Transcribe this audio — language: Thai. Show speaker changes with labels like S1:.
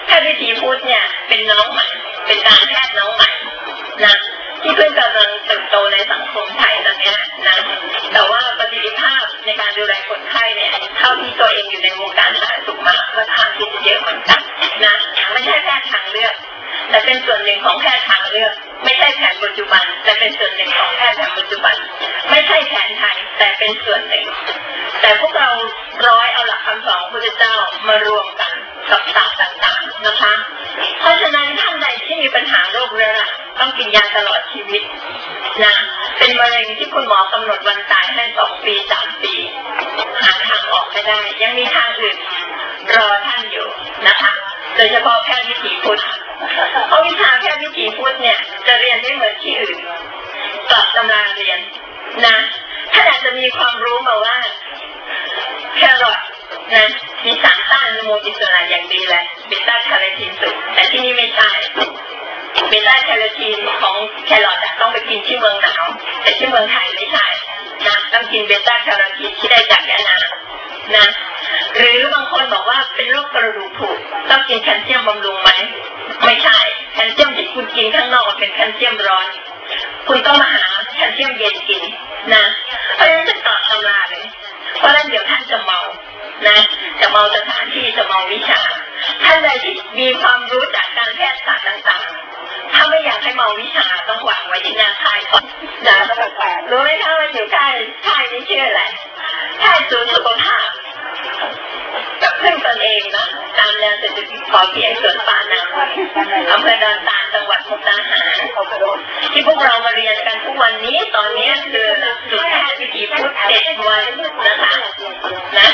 S1: ทย์วิถีพุทธเนี่ยเป็นน้องใหม่เป็นการแพทย์น้องใหม่นะที่เพิ่งกำลังเติบโตในสังคมไทยตอนนี้นะแต่ว่าประสิทธิภาพในการดูแลคนไข้เนี่ยเท่าที่ตัวเองอยู่ในวงการสาธารณสุขมาก็ทางที่จะเยอะเหมือนกันนะไม่ใช่แพทย์ทางเลือกแต่เป็นส่วนหนึ่งของแพทย์ทางเลือกไม่ใช่แผนปัจจุบันแต่เป็นส่วนหนึ่งของแพทย์แผนปัจจุบันไม่ใช่แผนไทยแต่เป็นส่วนหนึ่งแต่พวกเราร้อยเอาหลักคำสอนของพระพุทธเจ้ามารวมกันกับศาสตร์ต่างๆนะคะเพราะฉะนั้นท่านใดที่มีปัญหาโรคเรื้อรังต้องกินยาตลอดชีวิตนะเป็นมะเร็งที่คุณหมอกำหนดวันตายให้2 ปี3 ปีหาทางออกไม่ได้ยังมีทางอื่นรอท่านอยู่นะคะโดยเฉพาะแพทย์วิถีพุทธเพราะวิชาแพทย์วิถีพุทธเนี่ยจะเรียนไม่เหมือนที่อื่นกลับตำราเรียนนะท่านอาจจะมีความรู้มาว่าแครอทนะมีสารต้านอนุมูลอิสระอย่างดีแหละเบต้าแคโรทีนสูงแต่ที่นี่ไม่ใช่เบต้าแคโรทีนของแครอทต้องไปกินที่เมืองหนาวแต่ที่เมืองไทยไม่ใช่นะต้องกินเบต้าแคโรทีนที่ได้จากยานานะหรือบางคนบอกว่าเป็นโรคกระดูกผุต้องกินแคลเซียมบำรุงไหมไม่ใช่แคลเซียมที่คุณกินข้างนอกเป็นแคลเซียมร้อนคุณต้องมาหาแคลเซียมเย็นกินนะเพราะฉะนั้นจะตอบตำราเลยเพราะฉะนั้นเดี๋ยวท่านจะเมานะจะเมาสถานที่จะเมาวิชาท่านใดที่มีความรู้จากการแพทยศาสตร์ต่างๆถ้าไม่อยากให้เมาวิชาต้องวางไว้ที่หน้าค่ายก่อนนะรู้ไหมคะว่าอยู่ค่ายนี้ชื่ออะไรค่ายศูนย์สุขภาพกับพึ่งตนเองนะตามแนวเศรษฐกิจพอเพียงสวนป่านาอำเภอดอนตาลจังหวัดมุกดาหารที่พวกเรามาเรียนกันทุกวันนี้ตอนนี้คือหลักสูตรแพทย์วิถีพุทธ7 วันนะคะนะ